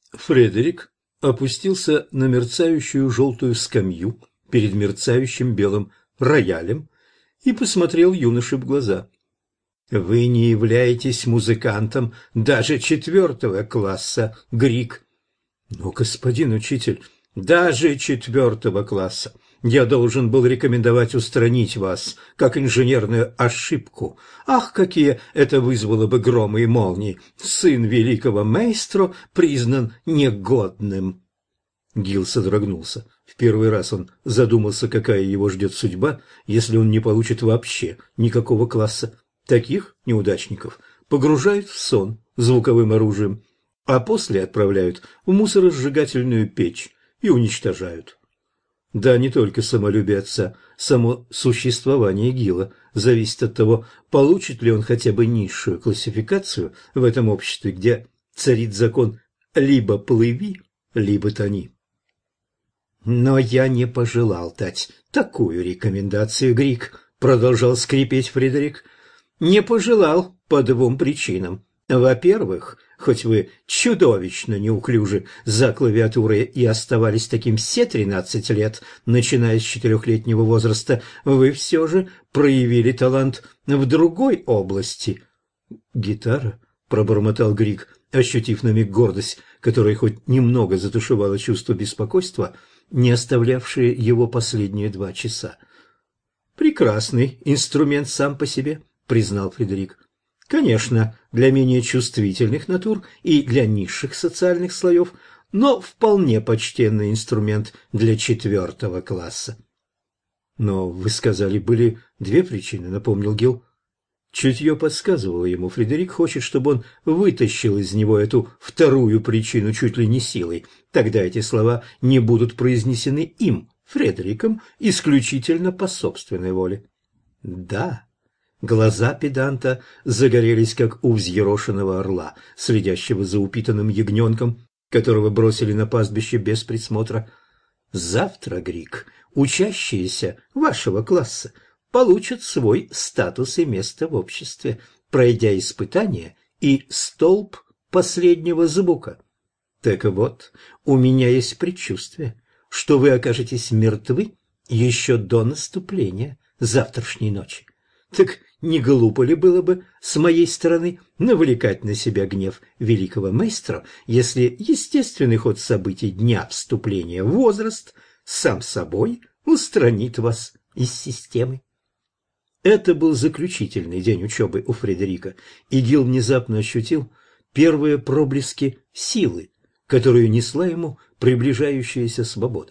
Фредерик опустился на мерцающую желтую скамью перед мерцающим белым роялем и посмотрел юноше в глаза. «Вы не являетесь музыкантом даже 4 класса, Грик». «Но, господин учитель, даже 4 класса. Я должен был рекомендовать устранить вас, как инженерную ошибку. Ах, какие это вызвало бы громы и молнии! Сын великого маэстро признан негодным». Гил содрогнулся. В первый раз он задумался, какая его ждет судьба, если он не получит вообще никакого класса. Таких неудачников погружают в сон звуковым оружием, а после отправляют в мусоросжигательную печь и уничтожают. Да, не только самолюбие отца, само существование Гила зависит от того, получит ли он хотя бы низшую классификацию в этом обществе, где царит закон «либо плыви, либо тони». «Но я не пожелал дать такую рекомендацию, Грик», — продолжал скрипеть Фредерик. «Не пожелал по 2 причинам. Во-первых, хоть вы чудовищно неуклюжи за клавиатурой и оставались таким все 13 лет, начиная с 4-летнего возраста, вы все же проявили талант в другой области». «Гитара?» — пробормотал Грик, ощутив на миг гордость, которая хоть немного затушевала чувство беспокойства, не оставлявшее его последние 2 часа. «Прекрасный инструмент сам по себе», — признал Фредерик. «Конечно, для менее чувствительных натур и для низших социальных слоев, но вполне почтенный инструмент для 4 класса». «Но вы сказали, были 2 причины», — напомнил Гил. Чутье подсказывало ему, Фредерик хочет, чтобы он вытащил из него эту вторую причину чуть ли не силой. Тогда эти слова не будут произнесены им, Фредериком, исключительно по собственной воле. Да, глаза педанта загорелись, как у взъерошенного орла, следящего за упитанным ягненком, которого бросили на пастбище без присмотра. Завтра, Грик, учащиеся вашего класса получат свой статус и место в обществе, пройдя испытание и столб последнего звука. Так вот, у меня есть предчувствие, что вы окажетесь мертвы еще до наступления завтрашней ночи. Так не глупо ли было бы с моей стороны навлекать на себя гнев великого маэстро, если естественный ход событий дня вступления в возраст сам собой устранит вас из системы? Это был заключительный день учебы у Фредерика, и Гил внезапно ощутил первые проблески силы, которую несла ему приближающаяся свобода.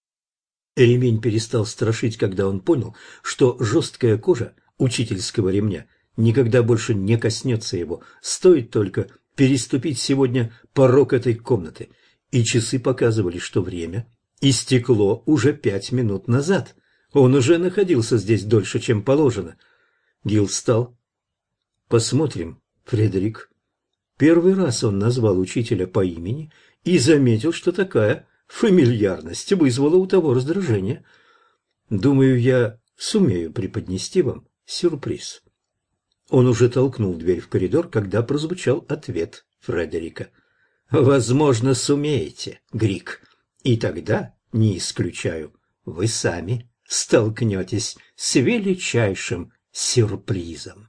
Ремень перестал страшить, когда он понял, что жесткая кожа учительского ремня никогда больше не коснется его, стоит только переступить сегодня порог этой комнаты, и часы показывали, что время истекло уже 5 минут назад. Он уже находился здесь дольше, чем положено. Гил встал. «Посмотрим, Фредерик». Первый раз он назвал учителя по имени и заметил, что такая фамильярность вызвала у того раздражение. «Думаю, я сумею преподнести вам сюрприз». Он уже толкнул дверь в коридор, когда прозвучал ответ Фредерика. «Возможно, сумеете, Грик, и тогда, не исключаю, вы сами столкнетесь с величайшим сюрпризом».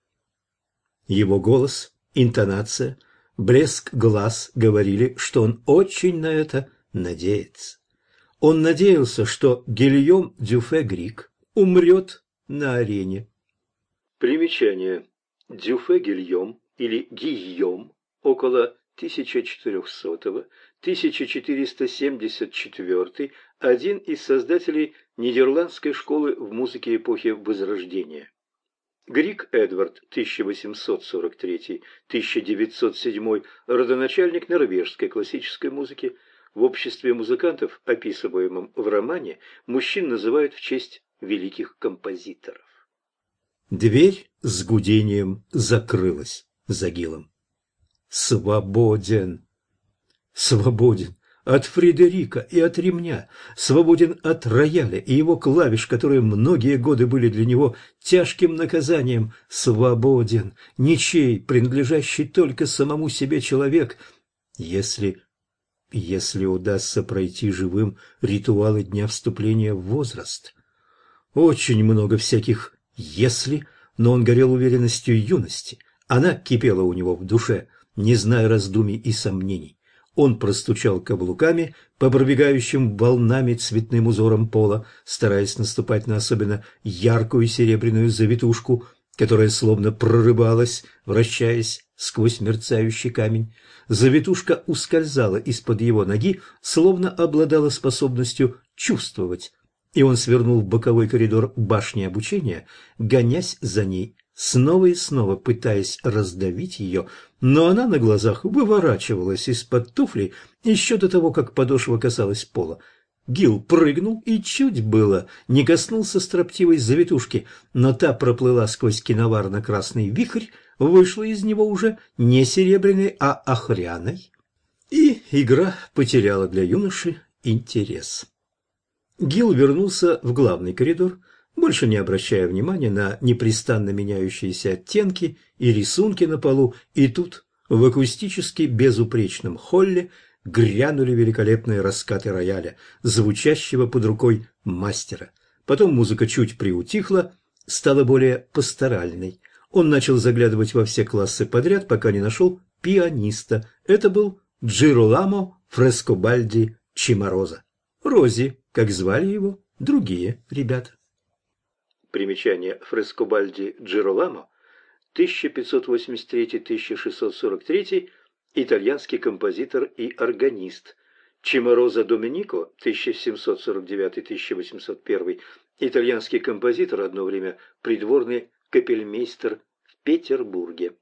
Его голос, интонация, блеск глаз говорили, что он очень на это надеется. Он надеялся, что Гильом Дюфе Грик умрет на арене. Примечание. Дюфе Гильом или Гийом около 1400-1474, один из создателей нидерландской школы в музыке эпохи Возрождения. Грик Эдвард, 1843-1907, родоначальник норвежской классической музыки. В обществе музыкантов, описываемом в романе, мужчин называют в честь великих композиторов. Дверь с гудением закрылась за Гилом. Свободен. Свободен от Фредерика и от ремня, свободен от рояля и его клавиш, которые многие годы были для него тяжким наказанием. Свободен, ничей, принадлежащий только самому себе человек, если если удастся пройти живым ритуалы дня вступления в возраст. Очень много всяких «если», но он горел уверенностью юности. Она кипела у него в душе, не зная раздумий и сомнений. Он простучал каблуками по пробегающим волнами цветным узорам пола, стараясь наступать на особенно яркую серебряную завитушку, которая словно прорывалась, вращаясь сквозь мерцающий камень. Завитушка ускользала из-под его ноги, словно обладала способностью чувствовать, и он свернул в боковой коридор башни обучения, гонясь за ней, снова и снова пытаясь раздавить ее, но она на глазах выворачивалась из-под туфлей еще до того, как подошва касалась пола. Гил прыгнул и чуть было не коснулся строптивой завитушки, но та проплыла сквозь киноварно-красный вихрь, вышла из него уже не серебряной, а охряной, и игра потеряла для юноши интерес. Гил вернулся в главный коридор, больше не обращая внимания на непрестанно меняющиеся оттенки и рисунки на полу, и тут в акустически безупречном холле грянули великолепные раскаты рояля, звучащего под рукой мастера. Потом музыка чуть приутихла, стала более пасторальной. Он начал заглядывать во все классы подряд, пока не нашел пианиста. Это был Джироламо Фрескобальди Чимороза. Рози, как звали его другие ребята. Примечание: Фрескобальди Джироламо, 1583-1643, итальянский композитор и органист. Чимороза Доменико, 1749-1801, итальянский композитор, одно время придворный капельмейстер в Петербурге.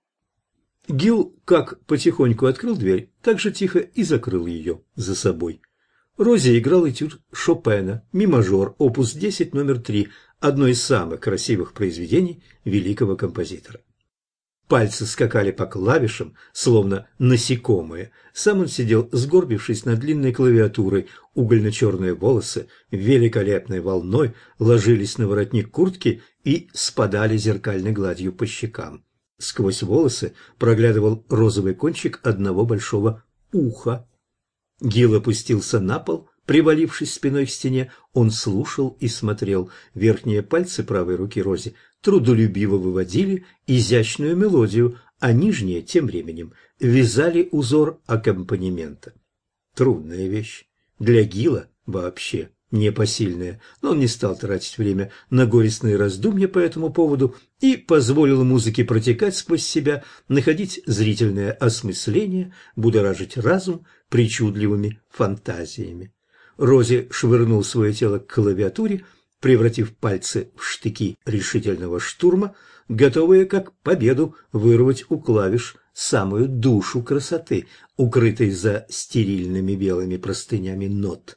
Гил как потихоньку открыл дверь, так же тихо и закрыл ее за собой. Рози играл этюд Шопена «Ми-мажор», опус 10, номер 3, одно из самых красивых произведений великого композитора. Пальцы скакали по клавишам, словно насекомые. Сам он сидел, сгорбившись над длинной клавиатурой. Угольно-черные волосы великолепной волной ложились на воротник куртки и спадали зеркальной гладью по щекам. Сквозь волосы проглядывал розовый кончик одного большого уха. Гил опустился на пол, привалившись спиной к стене. Он слушал и смотрел. Верхние пальцы правой руки Рози трудолюбиво выводили изящную мелодию, а нижние тем временем вязали узор аккомпанемента. Трудная вещь. Для Гила вообще непосильная, но он не стал тратить время на горестные раздумья по этому поводу и позволил музыке протекать сквозь себя, находить зрительное осмысление, будоражить разум причудливыми фантазиями. Рози швырнул свое тело к клавиатуре, превратив пальцы в штыки решительного штурма, готовые как победу вырвать у клавиш самую душу красоты, укрытой за стерильными белыми простынями нот.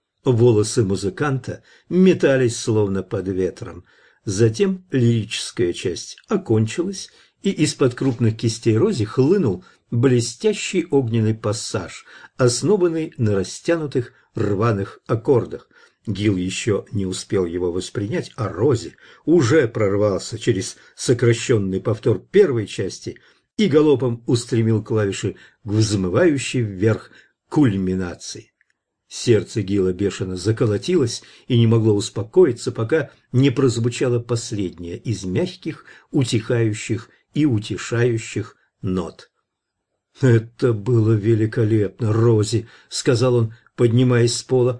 Волосы музыканта метались словно под ветром. Затем лирическая часть окончилась, и из-под крупных кистей Рози хлынул блестящий огненный пассаж, основанный на растянутых рваных аккордах. Гил еще не успел его воспринять, а Рози уже прорвался через сокращенный повтор первой части и галопом устремил клавиши к взмывающей вверх кульминации. Сердце Гила бешено заколотилось и не могло успокоиться, пока не прозвучало последнее из мягких, утихающих и утешающих нот. «Это было великолепно, Рози», — сказал он, поднимаясь с пола.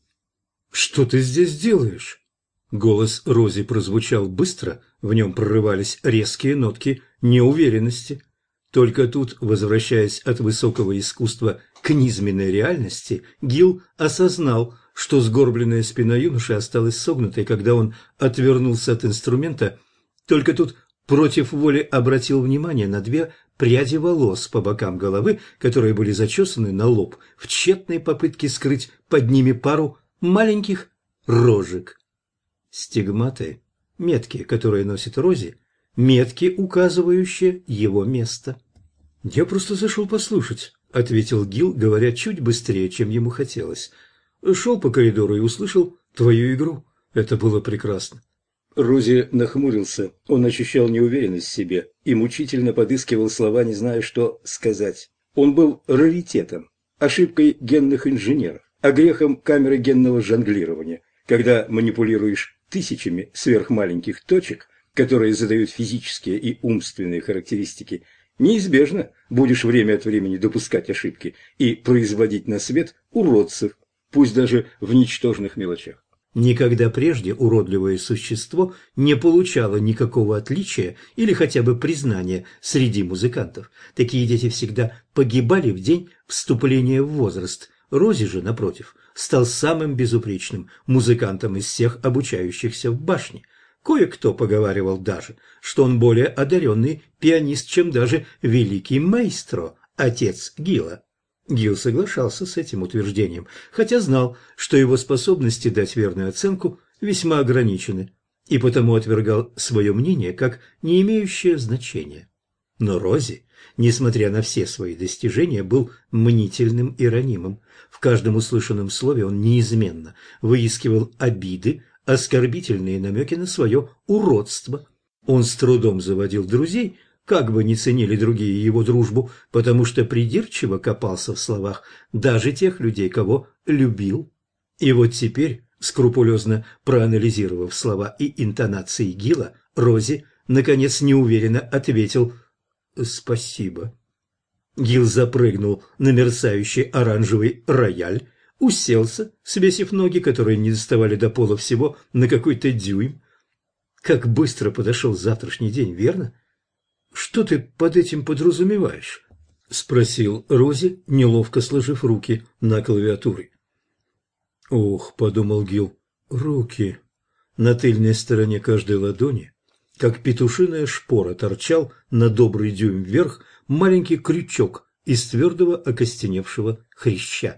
«Что ты здесь делаешь?» Голос Рози прозвучал быстро, в нем прорывались резкие нотки неуверенности. Только тут, возвращаясь от высокого искусства к низменной реальности, Гил осознал, что сгорбленная спина юноши осталась согнутой, когда он отвернулся от инструмента. Только тут против воли обратил внимание на две пряди волос по бокам головы, которые были зачесаны на лоб в тщетной попытке скрыть под ними пару маленьких рожек. Стигматы, метки, которые носит Рози, метки, указывающие его место. «Я просто зашел послушать», — ответил Гил, говоря чуть быстрее, чем ему хотелось. «Шел по коридору и услышал твою игру. Это было прекрасно». Рози нахмурился. Он ощущал неуверенность в себе и мучительно подыскивал слова, не зная, что сказать. Он был раритетом. ошибкой генных инженеров, а грехом камеры генного жонглирования, когда манипулируешь тысячами сверхмаленьких точек, которые задают физические и умственные характеристики, неизбежно будешь время от времени допускать ошибки и производить на свет уродцев, пусть даже в ничтожных мелочах. Никогда прежде уродливое существо не получало никакого отличия или хотя бы признания среди музыкантов. Такие дети всегда погибали в день вступления в возраст. Рози же, напротив, стал самым безупречным музыкантом из всех обучающихся в башне. Кое-кто поговаривал даже, что он более одаренный пианист, чем даже великий маэстро, отец Гила. Гил соглашался с этим утверждением, хотя знал, что его способности дать верную оценку весьма ограничены, и потому отвергал свое мнение как не имеющее значения. Но Рози, несмотря на все свои достижения, был мнительным и ранимым. В каждом услышанном слове он неизменно выискивал обиды, оскорбительные намеки на свое уродство. Он с трудом заводил друзей, как бы ни ценили другие его дружбу, потому что придирчиво копался в словах даже тех людей, кого любил. И вот теперь, скрупулезно проанализировав слова и интонации Гила, Рози, наконец, неуверенно ответил «Спасибо». Гил запрыгнул на мерцающий оранжевый рояль, уселся, свесив ноги, которые не доставали до пола всего на какой-то дюйм. Как быстро подошел завтрашний день, верно? «Что ты под этим подразумеваешь?» – спросил Рози, неловко сложив руки на клавиатуре. «Ох», – подумал Гил, – «руки». На тыльной стороне каждой ладони, как петушиная шпора, торчал на добрый дюйм вверх маленький крючок из твердого окостеневшего хряща.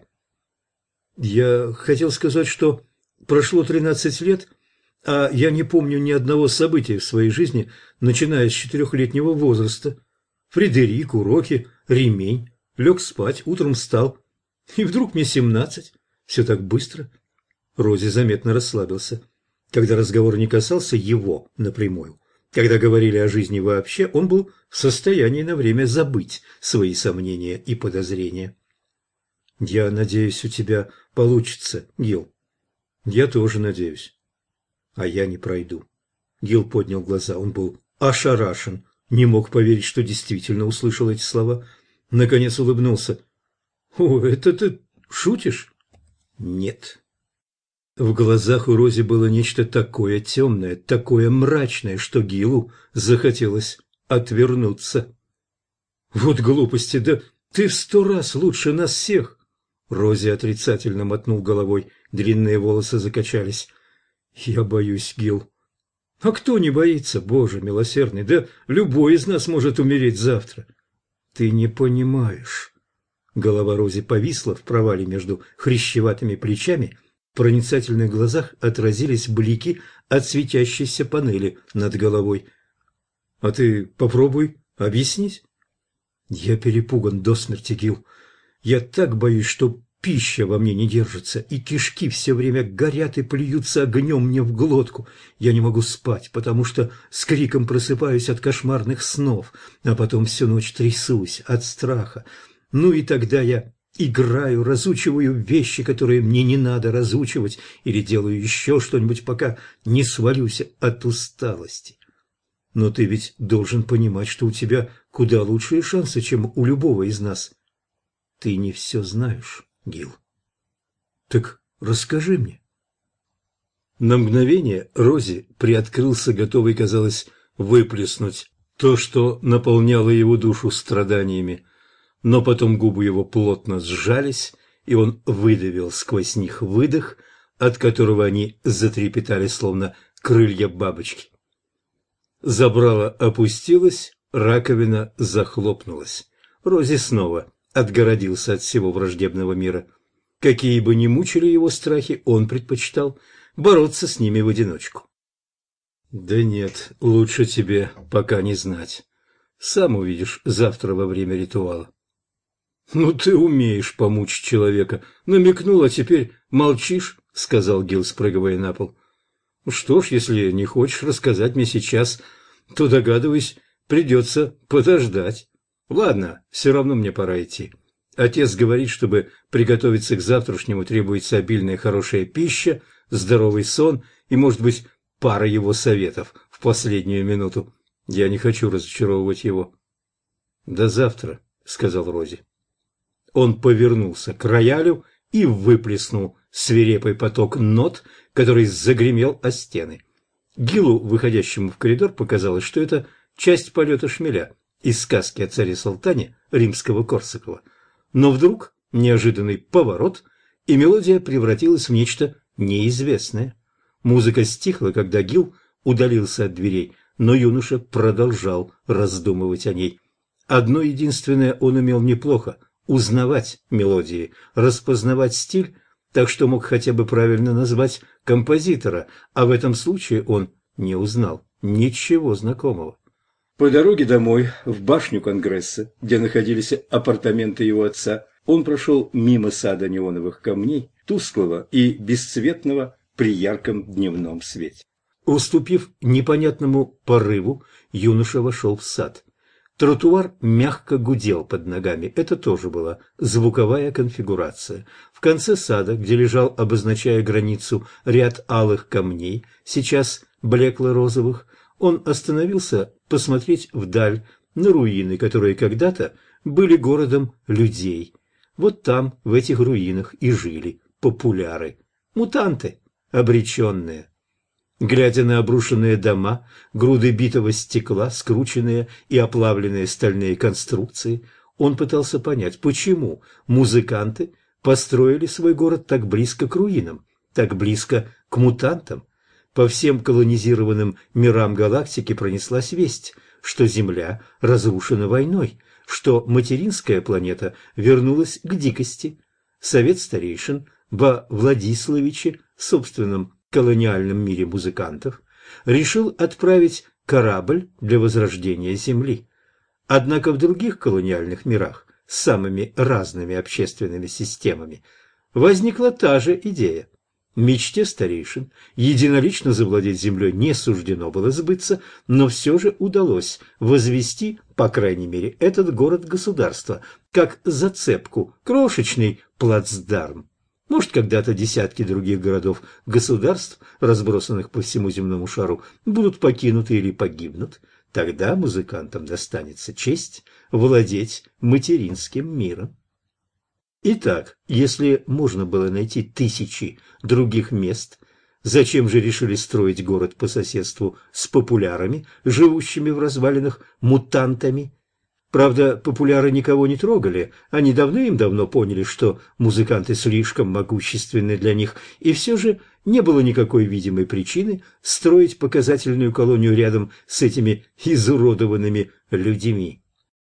«Я хотел сказать, что прошло 13 лет, а я не помню ни одного события в своей жизни, начиная с 4-летнего возраста. Фредерик, уроки, ремень, лег спать, утром встал. И вдруг мне 17. Все так быстро». Рози заметно расслабился. Когда разговор не касался его напрямую, когда говорили о жизни вообще, он был в состоянии на время забыть свои сомнения и подозрения. «Я надеюсь, у тебя получится, Гил». «Я тоже надеюсь». «А я не пройду». Гил поднял глаза. Он был ошарашен, не мог поверить, что действительно услышал эти слова. Наконец улыбнулся. «О, это ты шутишь?» «Нет». В глазах у Рози было нечто такое темное, такое мрачное, что Гилу захотелось отвернуться. «Вот глупости, да ты в 100 раз лучше нас всех!» Рози отрицательно мотнул головой, длинные волосы закачались. «Я боюсь, Гил». «А кто не боится, Боже милосердный? Да любой из нас может умереть завтра». «Ты не понимаешь». Голова Рози повисла в провале между хрящеватыми плечами, в проницательных глазах отразились блики от светящейся панели над головой. «А ты попробуй объяснить». «Я перепуган до смерти, Гил. Я так боюсь, что пища во мне не держится, и кишки все время горят и плюются огнем мне в глотку. Я не могу спать, потому что с криком просыпаюсь от кошмарных снов, а потом всю ночь трясусь от страха. Ну и тогда я играю, разучиваю вещи, которые мне не надо разучивать, или делаю еще что-нибудь, пока не свалюсь от усталости. Но ты ведь должен понимать, что у тебя куда лучшие шансы, чем у любого из нас. Ты не все знаешь, Гил. Так расскажи мне». На мгновение Рози приоткрылся, готовый, казалось, выплеснуть то, что наполняло его душу страданиями. Но потом губы его плотно сжались, и он выдавил сквозь них выдох, от которого они затрепетали, словно крылья бабочки. Забрало опустилось, раковина захлопнулась. Рози снова отгородился от всего враждебного мира. Какие бы ни мучили его страхи, он предпочитал бороться с ними в одиночку. «Да нет, лучше тебе пока не знать. Сам увидишь завтра во время ритуала». «Ну ты умеешь помучить человека. Намекнул, а теперь молчишь», — сказал Гил, спрыгивая на пол. «Что ж, если не хочешь рассказать мне сейчас, то, догадываюсь, придется подождать. Ладно, все равно мне пора идти. Отец говорит, чтобы приготовиться к завтрашнему, требуется обильная хорошая пища, здоровый сон и, может быть, пара его советов в последнюю минуту. Я не хочу разочаровывать его. «До завтра», — сказал Рози. Он повернулся к роялю и выплеснул свирепый поток нот, который загремел о стены. Гилу, выходящему в коридор, показалось, что это часть полета шмеля из сказки о царе-салтане Римского-Корсакова. Но вдруг неожиданный поворот, и мелодия превратилась в нечто неизвестное. Музыка стихла, когда Гил удалился от дверей, но юноша продолжал раздумывать о ней. Одно единственное он умел неплохо – узнавать мелодии, распознавать стиль, так что мог хотя бы правильно назвать композитора, а в этом случае он не узнал ничего знакомого. По дороге домой, в башню Конгресса, где находились апартаменты его отца, он прошел мимо сада неоновых камней, тусклого и бесцветного при ярком дневном свете. Уступив непонятному порыву, юноша вошел в сад. Тротуар мягко гудел под ногами. Это тоже была звуковая конфигурация. В конце сада, где лежал, обозначая границу, ряд алых камней, сейчас блекло-розовых, он остановился посмотреть вдаль на руины, которые когда-то были городом людей. Вот там, в этих руинах, и жили популяры, мутанты, обреченные. Глядя на обрушенные дома, груды битого стекла, скрученные и оплавленные стальные конструкции, он пытался понять, почему музыканты построили свой город так близко к руинам, так близко к мутантам. По всем колонизированным мирам галактики пронеслась весть, что Земля разрушена войной, что материнская планета вернулась к дикости. Совет старейшин во Владиславиче, собственном колониальном мире музыкантов, решил отправить корабль для возрождения Земли. Однако в других колониальных мирах с самыми разными общественными системами возникла та же идея. Мечте старейшин единолично завладеть землей не суждено было сбыться, но все же удалось возвести, по крайней мере, этот город-государство, как зацепку, крошечный плацдарм. Может, когда-то десятки других городов-государств, разбросанных по всему земному шару, будут покинуты или погибнут. Тогда музыкантам достанется честь владеть материнским миром. Итак, если можно было найти тысячи других мест, зачем же решили строить город по соседству с популярами, живущими в развалинах мутантами? Правда, популяры никого не трогали, они давным-давно поняли, что музыканты слишком могущественны для них, и все же не было никакой видимой причины строить показательную колонию рядом с этими изуродованными людьми.